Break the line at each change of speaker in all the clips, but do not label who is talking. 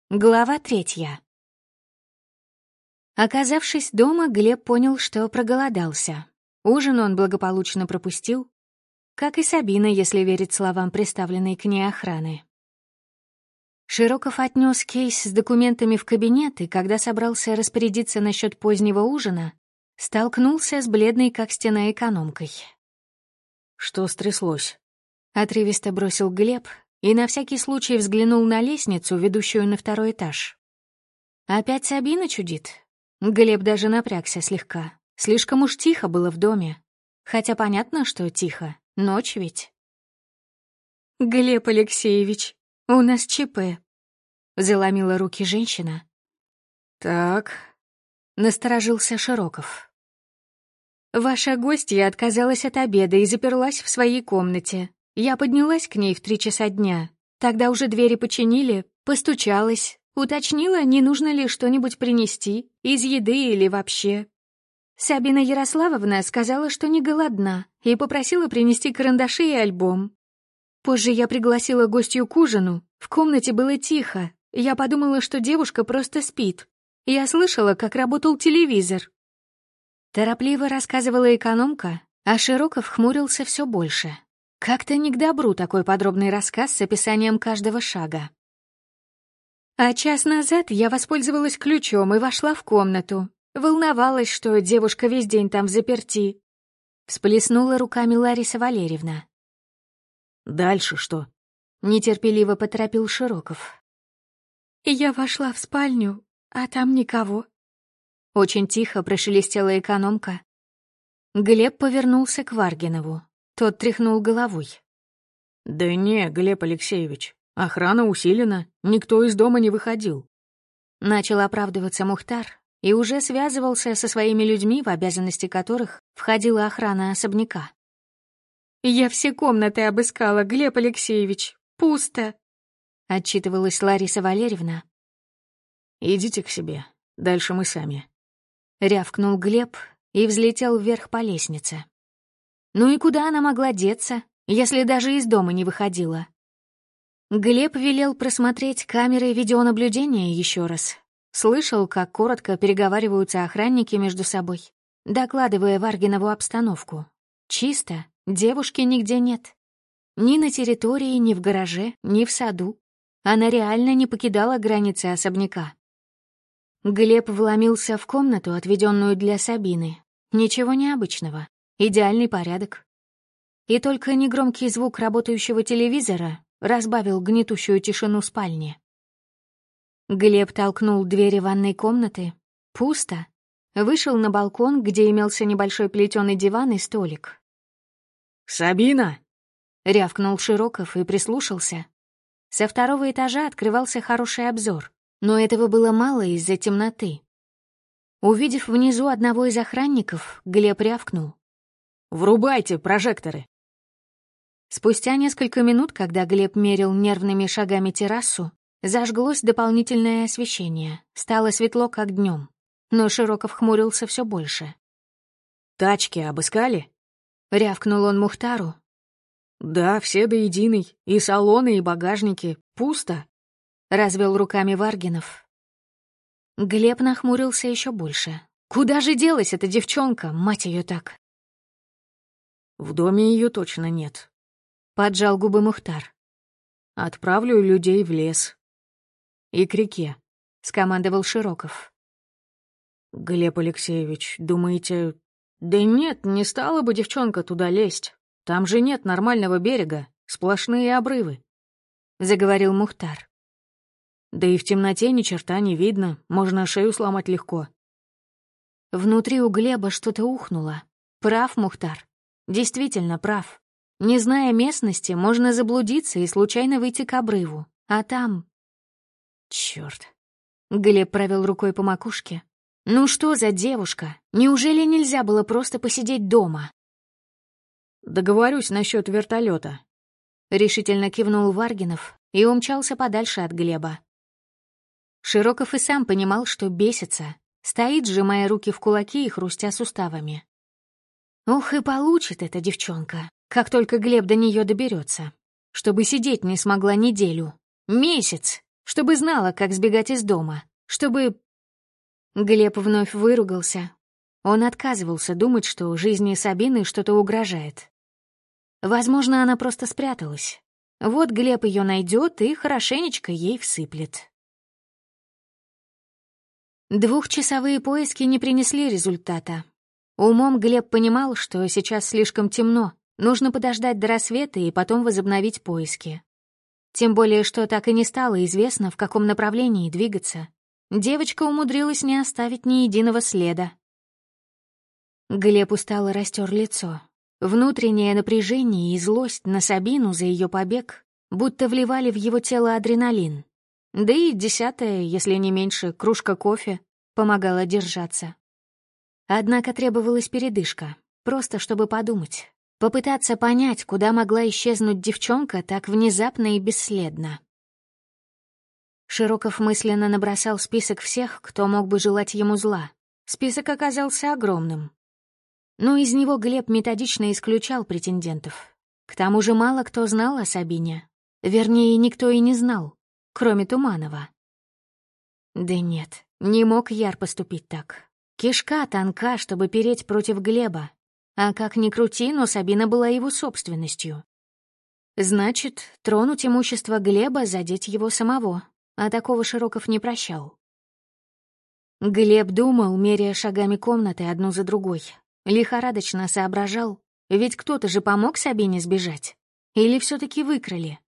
Глава 3. Оказавшись дома, Глеб понял, что проголодался. Ужин он благополучно пропустил, как и Сабина, если верить словам приставленной к ней охраны. Широков отнес кейс с документами в кабинет, и когда собрался распорядиться насчет позднего ужина, столкнулся с бледной как стена экономкой.
«Что стряслось?»
— отрывисто бросил Глеб и на всякий случай взглянул на лестницу, ведущую на второй этаж. Опять Сабина чудит? Глеб даже напрягся слегка. Слишком уж тихо было в доме. Хотя понятно, что тихо. Ночь ведь. «Глеб Алексеевич, у нас ЧП», — заломила руки женщина.
«Так»,
— насторожился Широков. «Ваша гостья отказалась от обеда и заперлась в своей комнате. Я поднялась к ней в 3 часа дня. Тогда уже двери починили, постучалась, уточнила, не нужно ли что-нибудь принести, из еды или вообще. Сабина Ярославовна сказала, что не голодна, и попросила принести карандаши и альбом. Позже я пригласила гостью к ужину. В комнате было тихо. Я подумала, что девушка просто спит. Я слышала, как работал телевизор». Торопливо рассказывала экономка, а Широков хмурился все больше. Как-то не к добру такой подробный рассказ с описанием каждого шага. «А час назад я воспользовалась ключом и вошла в комнату. Волновалась, что девушка весь день там взаперти». Всплеснула руками Лариса Валерьевна.
«Дальше что?»
— нетерпеливо поторопил Широков. «Я вошла в спальню, а там никого». Очень тихо прошелестела экономка. Глеб повернулся к Варгинову. Тот тряхнул головой.
«Да не, Глеб Алексеевич, охрана усилена, никто из дома не выходил».
Начал оправдываться Мухтар и уже связывался со своими людьми, в обязанности которых входила охрана особняка. «Я все комнаты обыскала, Глеб Алексеевич. Пусто», — отчитывалась Лариса Валерьевна.
«Идите к себе, дальше мы сами»,
— рявкнул Глеб и взлетел вверх по лестнице. Ну и куда она могла деться, если даже из дома не выходила? Глеб велел просмотреть камеры видеонаблюдения еще раз. Слышал, как коротко переговариваются охранники между собой, докладывая Варгинову обстановку. Чисто, девушки нигде нет. Ни на территории, ни в гараже, ни в саду. Она реально не покидала границы особняка. Глеб вломился в комнату, отведенную для Сабины. Ничего необычного. Идеальный порядок. И только негромкий звук работающего телевизора разбавил гнетущую тишину спальни. Глеб толкнул двери ванной комнаты. Пусто. Вышел на балкон, где имелся небольшой плетеный диван и столик.
«Сабина!»
— рявкнул Широков и прислушался. Со 2-го этажа открывался хороший обзор, но этого было мало из-за темноты. Увидев внизу одного из охранников, Глеб рявкнул.
«Врубайте прожекторы!»
Спустя несколько минут, когда Глеб мерил нервными шагами террасу, зажглось дополнительное освещение. Стало светло, как днем. Но Широков хмурился все больше.
«Тачки обыскали?»
— рявкнул он Мухтару.
«Да, все до единой. И салоны, и багажники. Пусто»,
— развел руками Варгинов. Глеб нахмурился еще больше. Куда же делась эта девчонка, мать ее так?
«В доме ее точно нет»,
— поджал губы Мухтар.
«Отправлю людей в лес. И к реке»,
— скомандовал Широков.
«Глеб Алексеевич, думаете...» «Да нет, не стала бы девчонка туда лезть. Там же нет нормального берега, сплошные обрывы», — заговорил Мухтар. «Да и в темноте ни черта не видно, можно шею сломать легко».
Внутри у Глеба что-то ухнуло. Прав Мухтар. Действительно прав. Не зная местности, можно заблудиться и случайно выйти к обрыву. А там... Чёрт. Глеб провел рукой по макушке. Ну что за девушка? Неужели нельзя было просто посидеть дома?
«Договорюсь насчет вертолета»,
— решительно кивнул Варгинов и умчался подальше от Глеба. Широков и сам понимал, что бесится. Стоит, сжимая руки в кулаки и хрустя суставами. Ох, и получит эта девчонка, как только Глеб до нее доберется. Чтобы сидеть не смогла неделю. Месяц. чтобы знала, как сбегать из дома, чтобы... Глеб вновь выругался. Он отказывался думать, что жизни Сабины что-то угрожает. Возможно, она просто спряталась. Вот Глеб ее найдет и хорошенечко ей всыплет. Двухчасовые поиски не принесли результата. Умом Глеб понимал, что сейчас слишком темно, нужно подождать до рассвета и потом возобновить поиски. Тем более, что так и не стало известно, в каком направлении двигаться. Девочка умудрилась не оставить ни единого следа. Глеб устало растер лицо. Внутреннее напряжение и злость на Сабину за ее побег будто вливали в его тело адреналин. Да и 10-я, если не меньше, кружка кофе помогала держаться. Однако требовалась передышка, просто чтобы подумать, попытаться понять, куда могла исчезнуть девчонка так внезапно и бесследно. Широков мысленно набросал список всех, кто мог бы желать ему зла. Список оказался огромным. Но из него Глеб методично исключал претендентов. К тому же мало кто знал о Сабине. Вернее, никто и не знал, кроме Туманова. Да нет, не мог Яр поступить так. Кишка тонка, чтобы переть против Глеба. А как ни крути, но Сабина была его собственностью. Значит, тронуть имущество Глеба, задеть его самого. А такого Широков не прощал. Глеб думал, меряя шагами комнаты одну за другой. Лихорадочно соображал, ведь кто-то же помог Сабине сбежать. Или все-таки выкрали?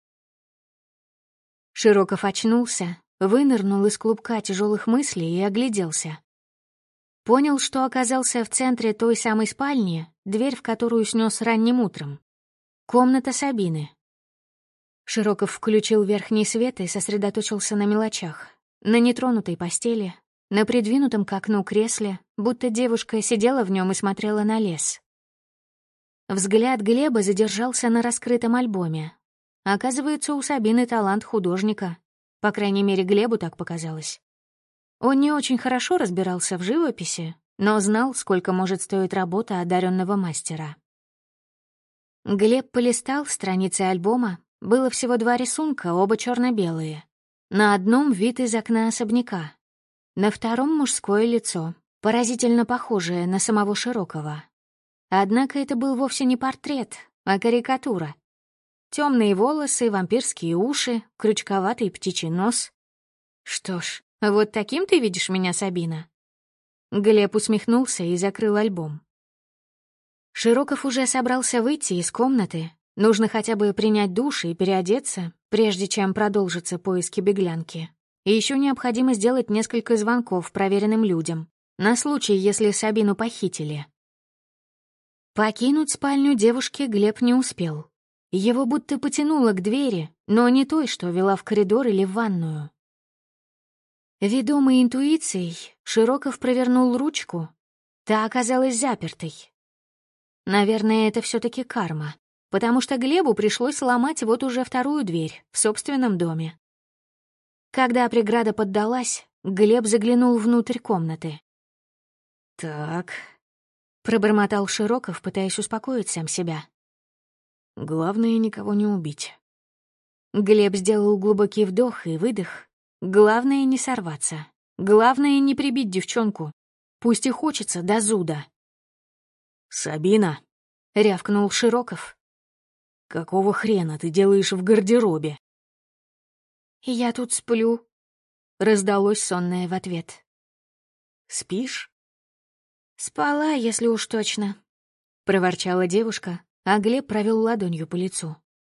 Широков очнулся, вынырнул из клубка тяжелых мыслей и огляделся. Понял, что оказался в центре той самой спальни, дверь в которую снес ранним утром. Комната Сабины. Широков включил верхний свет и сосредоточился на мелочах. На нетронутой постели, на придвинутом к окну кресле, будто девушка сидела в нем и смотрела на лес. Взгляд Глеба задержался на раскрытом альбоме. Оказывается, у Сабины талант художника. По крайней мере, Глебу так показалось. Он не очень хорошо разбирался в живописи, но знал, сколько может стоить работа одаренного мастера. Глеб полистал страницы альбома. Было всего 2 рисунка, оба черно-белые. На одном вид из окна особняка. На втором мужское лицо, поразительно похожее на самого Широкова. Однако это был вовсе не портрет, а карикатура. Темные волосы, вампирские уши, крючковатый птичий нос. Что ж, вот таким ты видишь меня, Сабина? Глеб усмехнулся и закрыл альбом. Широков уже собрался выйти из комнаты. Нужно хотя бы принять душ и переодеться, прежде чем продолжатся поиски беглянки. И еще необходимо сделать несколько звонков проверенным людям, на случай, если Сабину похитили. Покинуть спальню девушки Глеб не успел. Его будто потянуло к двери, но не той, что вела в коридор или в ванную. Ведомый интуицией, Широков провернул ручку. Та оказалась запертой. Наверное, это все-таки карма, потому что Глебу пришлось ломать вот уже 2-ю дверь в собственном доме. Когда преграда поддалась, Глеб заглянул внутрь комнаты.
«Так»,
— пробормотал Широков, пытаясь успокоить сам себя.
«Главное, никого не убить».
Глеб сделал глубокий вдох и выдох. Главное — не сорваться. Главное — не прибить девчонку. Пусть и хочется до зуда.
«Сабина»,
— рявкнул Широков.
«Какого хрена ты делаешь в гардеробе?»
«Я тут сплю», — раздалось сонное в ответ.
«Спишь?»
«Спала, если уж точно», — проворчала девушка, а Глеб провел ладонью по лицу.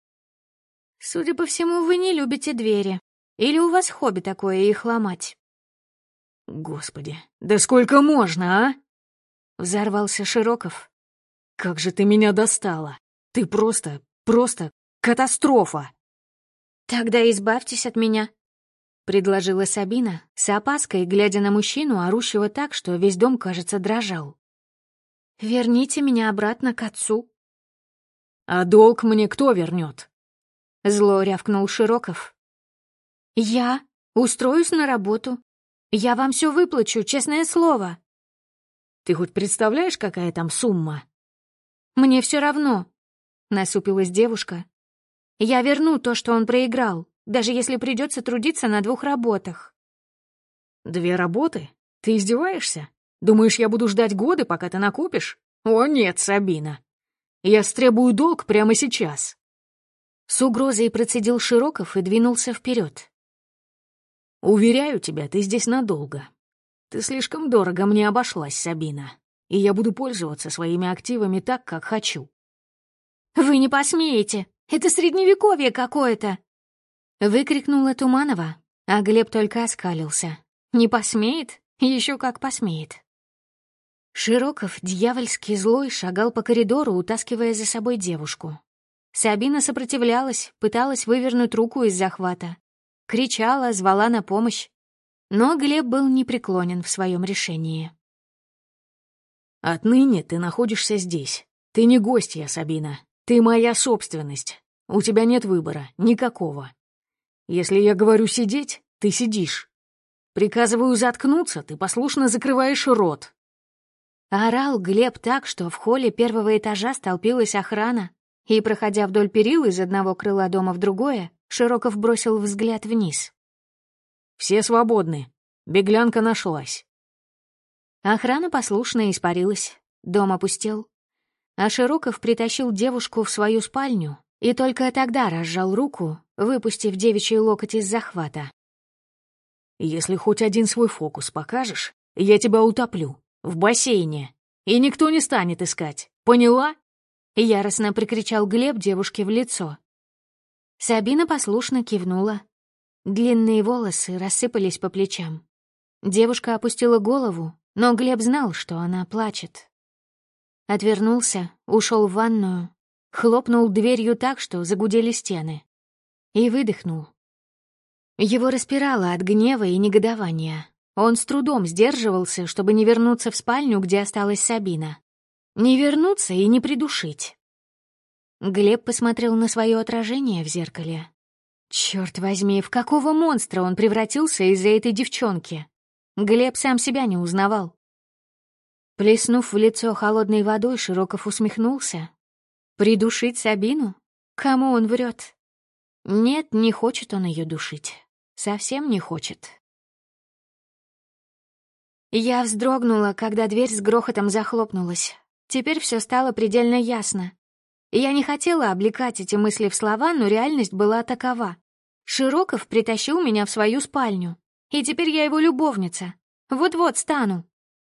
«Судя по всему, вы не любите двери. Или у вас хобби такое их ломать?»
«Господи, да сколько можно, а?»
Взорвался Широков.
«Как же ты меня достала! Ты просто катастрофа!»
«Тогда избавьтесь от меня», — предложила Сабина, с опаской глядя на мужчину, орущего так, что весь дом, кажется, дрожал. «Верните меня обратно к отцу».
«А долг мне кто вернет?»
Зло рявкнул Широков. «Я устроюсь на работу. Я вам все выплачу, честное слово».
«Ты хоть представляешь, какая там сумма?»
«Мне все равно», — насупилась девушка. «Я верну то, что он проиграл. даже если придется трудиться на 2 работах.
2 работы? Ты издеваешься? Думаешь, я буду ждать годы, пока ты накопишь? О нет, Сабина. Я стребую долг прямо сейчас. С угрозой процедил Широков и двинулся вперед. Уверяю тебя, ты здесь надолго. Ты слишком дорого мне обошлась, Сабина, и я буду пользоваться своими активами так, как хочу.
«Вы не посмеете! Это средневековье какое-то!» Выкрикнула Туманова, а Глеб только оскалился. «Не посмеет? Еще как посмеет!» Широков, дьявольски злой, шагал по коридору, утаскивая за собой девушку. Сабина сопротивлялась, пыталась вывернуть руку из захвата. Кричала, звала на помощь. Но Глеб был непреклонен в своем решении.
«Отныне ты находишься здесь. Ты не гостья, Сабина. Ты моя собственность. У тебя нет выбора, никакого. Если я говорю сидеть, ты сидишь. Приказываю заткнуться, ты послушно закрываешь рот».
Орал Глеб так, что в холле 1-го этажа столпилась охрана, и, проходя вдоль перил из одного крыла дома в другое, Широков бросил взгляд вниз.
«Все свободны. Беглянка нашлась».
Охрана послушно испарилась, дом опустел. А Широков притащил девушку в свою спальню и только тогда разжал руку, выпустив девичий локоть из захвата.
«Если хоть один свой фокус покажешь, я тебя утоплю. В бассейне. И никто не станет искать. Поняла?»
Яростно прикричал Глеб девушке в лицо. Сабина послушно кивнула. Длинные волосы рассыпались по плечам. Девушка опустила голову, но Глеб знал, что она плачет. Отвернулся, ушел в ванную, хлопнул дверью так, что загудели стены. И выдохнул. Его распирало от гнева и негодования. Он с трудом сдерживался, чтобы не вернуться в спальню, где осталась Сабина. Не вернуться и не придушить. Глеб посмотрел на свое отражение в зеркале. Черт возьми, в какого монстра он превратился из-за этой девчонки? Глеб сам себя не узнавал. Плеснув в лицо холодной водой, Широков усмехнулся. Придушить Сабину? Кому он врет? Нет, не хочет он ее душить. Совсем не хочет. Я вздрогнула, когда дверь с грохотом захлопнулась. Теперь все стало предельно ясно. Я не хотела облекать эти мысли в слова, но реальность была такова. Широков притащил меня в свою спальню, и теперь я его любовница. Вот-вот стану.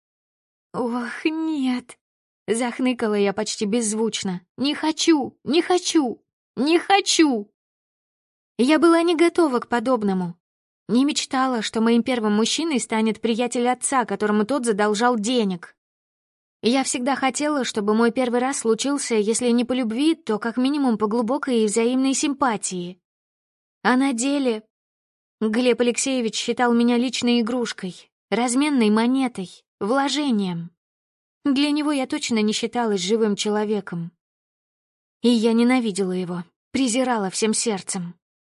«Ох, нет!» — захныкала я почти беззвучно. «Не хочу! Не хочу! Не хочу!» Я была не готова к подобному. Не мечтала, что моим первым мужчиной станет приятель отца, которому тот задолжал денег. Я всегда хотела, чтобы мой первый раз случился, если не по любви, то как минимум по глубокой и взаимной симпатии. А на деле Глеб Алексеевич считал меня личной игрушкой, разменной монетой, вложением. Для него я точно не считалась живым человеком. И я ненавидела его, презирала всем сердцем.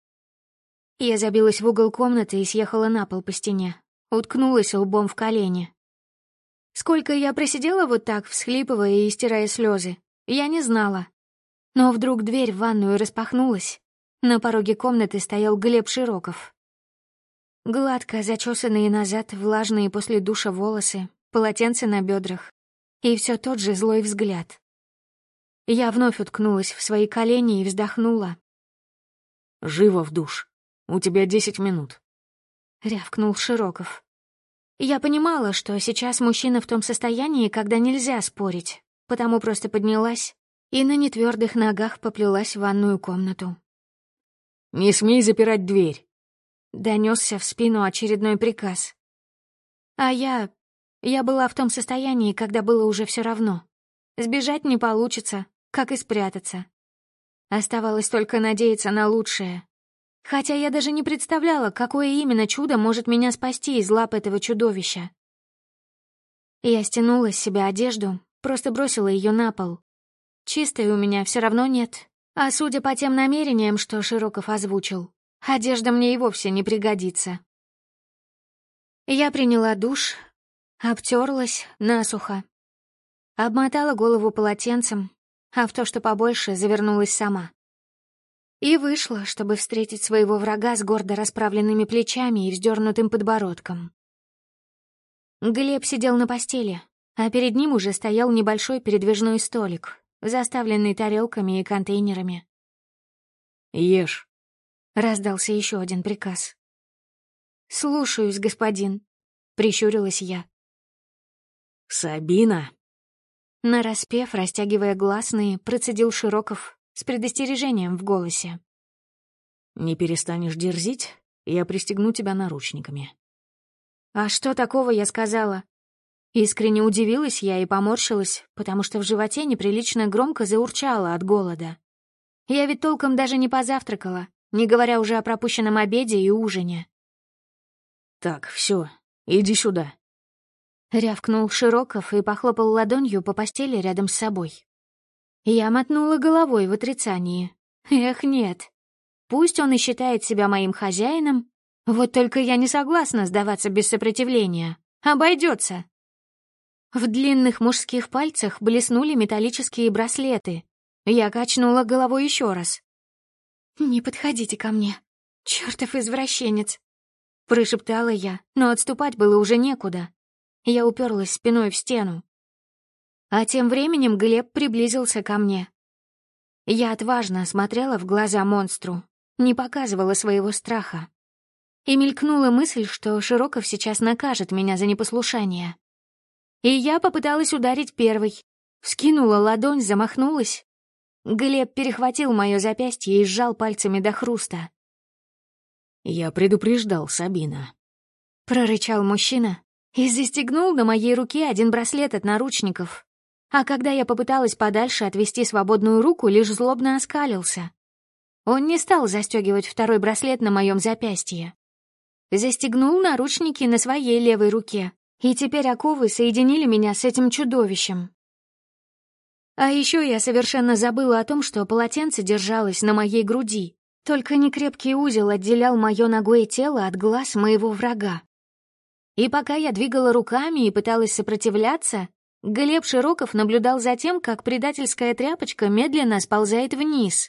Я забилась в угол комнаты и съехала на пол по стене, уткнулась лбом в колени. Сколько я просидела вот так, всхлипывая и стирая слезы, я не знала. Но вдруг дверь в ванную распахнулась. На пороге комнаты стоял Глеб Широков. Гладко зачесанные назад, влажные после душа волосы, полотенце на бедрах. И все тот же злой взгляд. Я вновь уткнулась в свои колени и вздохнула.
«Живо в душ. У тебя 10 минут»,
— рявкнул Широков. Я понимала, что сейчас мужчина в том состоянии, когда нельзя спорить, потому просто поднялась и на нетвердых ногах поплелась в ванную комнату.
«Не смей запирать дверь»,
— донесся в спину очередной приказ. А я была в том состоянии, когда было уже все равно. Сбежать не получится, как и спрятаться. Оставалось только надеяться на лучшее. Хотя я даже не представляла, какое именно чудо может меня спасти из лап этого чудовища. Я стянула с себя одежду, просто бросила ее на пол. Чистой у меня все равно нет. А судя по тем намерениям, что Широков озвучил, одежда мне и вовсе не пригодится. Я приняла душ, обтерлась насухо, обмотала голову полотенцем, а в то, что побольше, завернулась сама. И вышла, чтобы встретить своего врага с гордо расправленными плечами и вздернутым подбородком. Глеб сидел на постели, а перед ним уже стоял небольшой передвижной столик, заставленный тарелками и контейнерами.
«Ешь»,
— раздался еще один приказ. «Слушаюсь, господин», — прищурилась я.
«Сабина!»
Нараспев, растягивая гласные, процедил Широков с предостережением в голосе.
«Не перестанешь дерзить, я пристегну тебя наручниками».
«А что такого я сказала?» Искренне удивилась я и поморщилась, потому что в животе неприлично громко заурчало от голода. Я ведь толком даже не позавтракала, не говоря уже о пропущенном обеде и ужине.
«Так, все, иди сюда»,
— рявкнул Широков и похлопал ладонью по постели рядом с собой. Я мотнула головой в отрицании. Эх, нет. Пусть он и считает себя моим хозяином, вот только я не согласна сдаваться без сопротивления. Обойдется. В длинных мужских пальцах блеснули металлические браслеты. Я качнула головой еще раз. «Не подходите ко мне, чертов извращенец!» — прошептала я, но отступать было уже некуда. Я уперлась спиной в стену. А тем временем Глеб приблизился ко мне. Я отважно смотрела в глаза монстру, не показывала своего страха. И мелькнула мысль, что Широков сейчас накажет меня за непослушание. И я попыталась ударить первой. Вскинула ладонь, замахнулась. Глеб перехватил мое запястье и сжал пальцами до хруста.
«Я предупреждал, Сабина»,
— прорычал мужчина и застегнул на моей руке один браслет от наручников. А когда я попыталась подальше отвести свободную руку, лишь злобно оскалился. Он не стал застегивать второй браслет на моем запястье. Застегнул наручники на своей левой руке, и теперь оковы соединили меня с этим чудовищем. А еще я совершенно забыла о том, что полотенце держалось на моей груди, только некрепкий узел отделял мое нагое тело от глаз моего врага. И пока я двигала руками и пыталась сопротивляться, Глеб Широков наблюдал за тем, как предательская тряпочка медленно сползает вниз.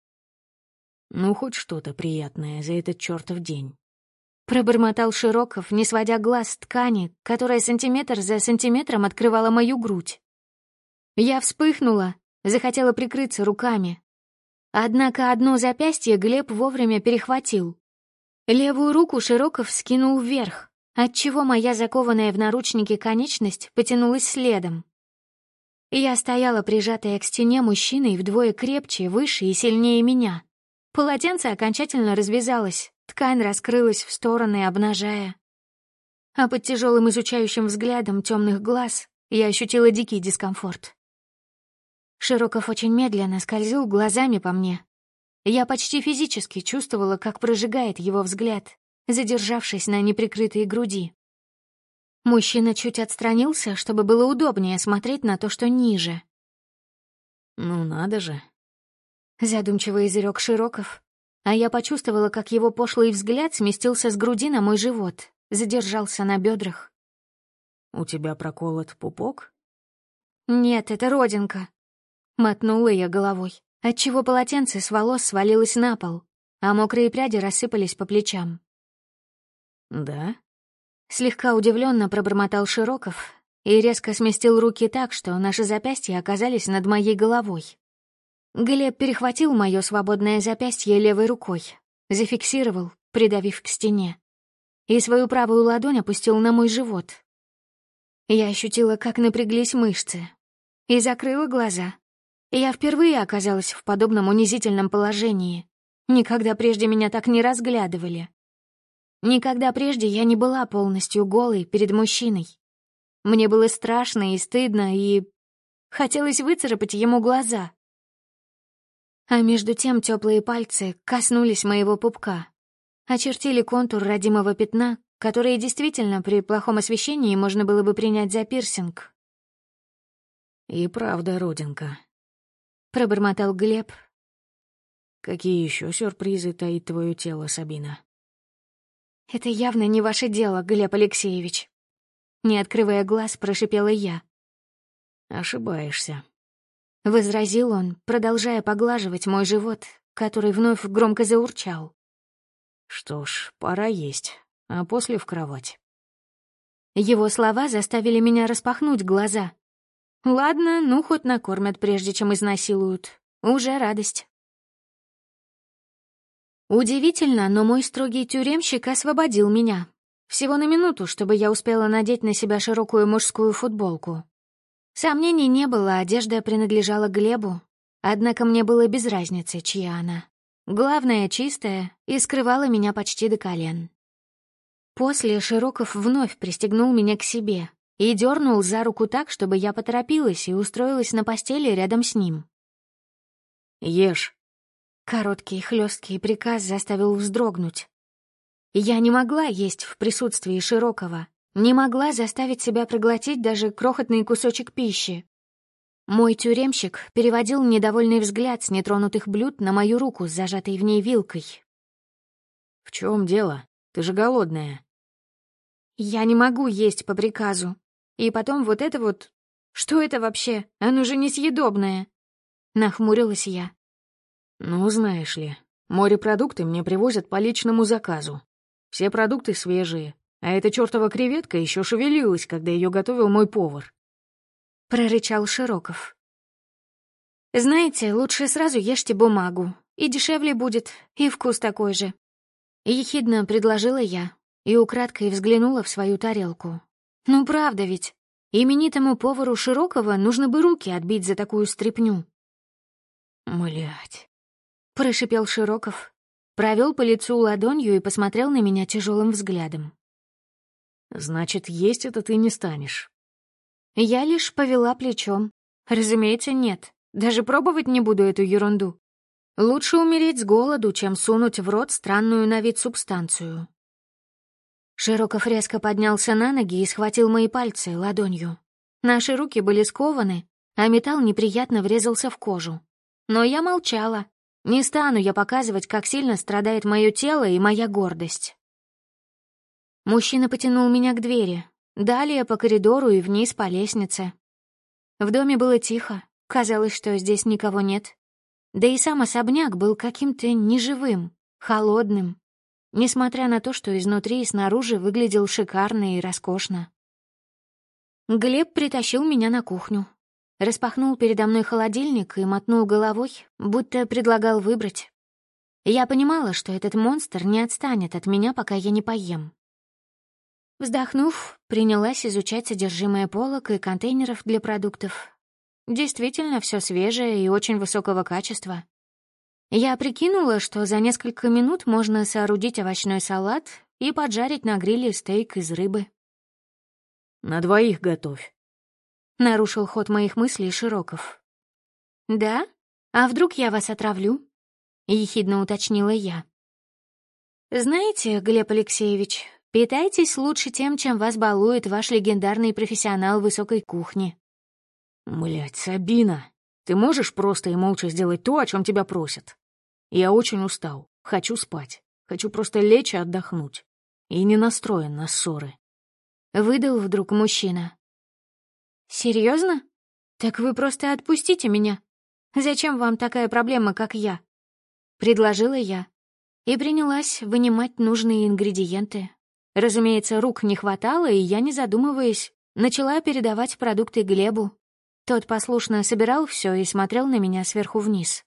«Ну, хоть что-то приятное за этот чертов день»,
— пробормотал Широков, не сводя глаз с ткани, которая сантиметр за сантиметром открывала мою грудь. Я вспыхнула, захотела прикрыться руками. Однако одно запястье Глеб вовремя перехватил. Левую руку Широков скинул вверх, отчего моя закованная в наручники конечность потянулась следом. Я стояла, прижатая к стене мужчиной вдвое крепче, выше и сильнее меня. Полотенце окончательно развязалось, ткань раскрылась в стороны, обнажая. А под тяжелым изучающим взглядом темных глаз я ощутила дикий дискомфорт. Широков очень медленно скользил глазами по мне. Я почти физически чувствовала, как прожигает его взгляд, задержавшись на неприкрытой груди. Мужчина чуть отстранился, чтобы было удобнее смотреть на то, что ниже.
«Ну надо же»,
— задумчиво изрек Широков, а я почувствовала, как его пошлый взгляд сместился с груди на мой живот, задержался на бедрах.
«У тебя проколот пупок?»
«Нет, это родинка», — мотнула я головой, отчего полотенце с волос свалилось на пол, а мокрые пряди рассыпались по плечам.
«Да?»
— слегка удивленно пробормотал Широков и резко сместил руки так, что наши запястья оказались над моей головой. Глеб перехватил мое свободное запястье левой рукой, зафиксировал, придавив к стене, и свою правую ладонь опустил на мой живот. Я ощутила, как напряглись мышцы, и закрыла глаза. Я впервые оказалась в подобном унизительном положении. Никогда прежде меня так не разглядывали. Никогда прежде я не была полностью голой перед мужчиной. Мне было страшно и стыдно, и хотелось выцарапать ему глаза. А между тем теплые пальцы коснулись моего пупка, очертили контур родимого пятна, которое действительно при плохом освещении можно было бы принять за пирсинг.
«И правда, родинка»,
— пробормотал Глеб.
«Какие еще сюрпризы таит твое тело, Сабина?»
«Это явно не ваше дело, Глеб Алексеевич». Не открывая глаз, прошипела я.
«Ошибаешься»,
— возразил он, продолжая поглаживать мой живот, который вновь громко заурчал.
Что ж, пора есть, а после в кровать.
Его слова заставили меня распахнуть глаза. Ладно, ну хоть накормят, прежде чем изнасилуют. Уже радость. Удивительно, но мой строгий тюремщик освободил меня. Всего на минуту, чтобы я успела надеть на себя широкую мужскую футболку. Сомнений не было, одежда принадлежала Глебу. Однако мне было без разницы, чья она. Главное, чистая, и скрывала меня почти до колен. После Широков вновь пристегнул меня к себе и дернул за руку так, чтобы я поторопилась и устроилась на постели рядом с ним.
«Ешь».
Короткий, хлесткий приказ заставил вздрогнуть. Я не могла есть в присутствии Широкова, не могла заставить себя проглотить даже крохотный кусочек пищи. Мой тюремщик переводил недовольный взгляд с нетронутых блюд на мою руку с зажатой в ней вилкой.
«В чем дело? Ты же голодная».
«Я не могу есть по приказу. И потом вот это вот... Что это вообще? Оно же несъедобное!» Нахмурилась я.
«Ну, знаешь ли, морепродукты мне привозят по личному заказу. Все продукты свежие, а эта чертова креветка еще шевелилась, когда ее готовил мой повар».
Прорычал Широков. «Знаете, лучше сразу ешьте бумагу. И дешевле будет, и вкус такой же». Ехидно предложила я и украдкой взглянула в свою тарелку. Ну правда ведь, именитому повару Широкова нужно бы руки отбить за такую стряпню.
«Млядь»,
— прошипел Широков, провел по лицу ладонью и посмотрел на меня тяжелым взглядом.
«Значит, есть это ты не станешь».
Я лишь повела плечом. Разумеется, нет. Даже пробовать не буду эту ерунду. Лучше умереть с голоду, чем сунуть в рот странную на вид субстанцию. Широков резко поднялся на ноги и схватил мои пальцы ладонью. Наши руки были скованы, а металл неприятно врезался в кожу. Но я молчала. Не стану я показывать, как сильно страдает мое тело и моя гордость. Мужчина потянул меня к двери, далее по коридору и вниз по лестнице. В доме было тихо, казалось, что здесь никого нет. Да и сам особняк был каким-то неживым, холодным, несмотря на то, что изнутри и снаружи выглядел шикарно и роскошно. Глеб притащил меня на кухню. Распахнул передо мной холодильник и мотнул головой, будто предлагал выбрать. Я понимала, что этот монстр не отстанет от меня, пока я не поем. Вздохнув, принялась изучать содержимое полок и контейнеров для продуктов. Действительно, все свежее и очень высокого качества. Я прикинула, что за несколько минут можно соорудить овощной салат и поджарить на гриле стейк из рыбы.
«На двоих готовь»,
— нарушил ход моих мыслей Широков. «Да? А вдруг я вас отравлю?» — ехидно уточнила я. «Знаете, Глеб Алексеевич, питайтесь лучше тем, чем вас балует ваш легендарный профессионал высокой кухни».
«Млядь, Сабина, ты можешь просто и молча сделать то, о чем тебя просят? Я очень устал, хочу спать, хочу просто лечь и отдохнуть. И не настроен на ссоры».
Выдал вдруг мужчина. «Серьезно? Так вы просто отпустите меня. Зачем вам такая проблема, как я?» Предложила я и принялась вынимать нужные ингредиенты. Разумеется, рук не хватало, и я, не задумываясь, начала передавать продукты Глебу. Тот послушно собирал все и смотрел на меня сверху вниз.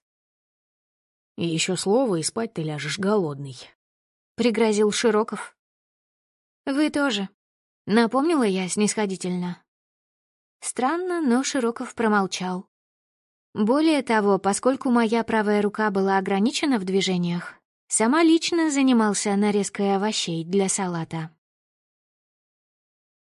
«И еще слово, и спать ты ляжешь голодный»,
— пригрозил Широков. «Вы тоже», — напомнила я снисходительно. Странно, но Широков промолчал. Более того, поскольку моя правая рука была ограничена в движениях, сама лично занимался нарезкой овощей для салата.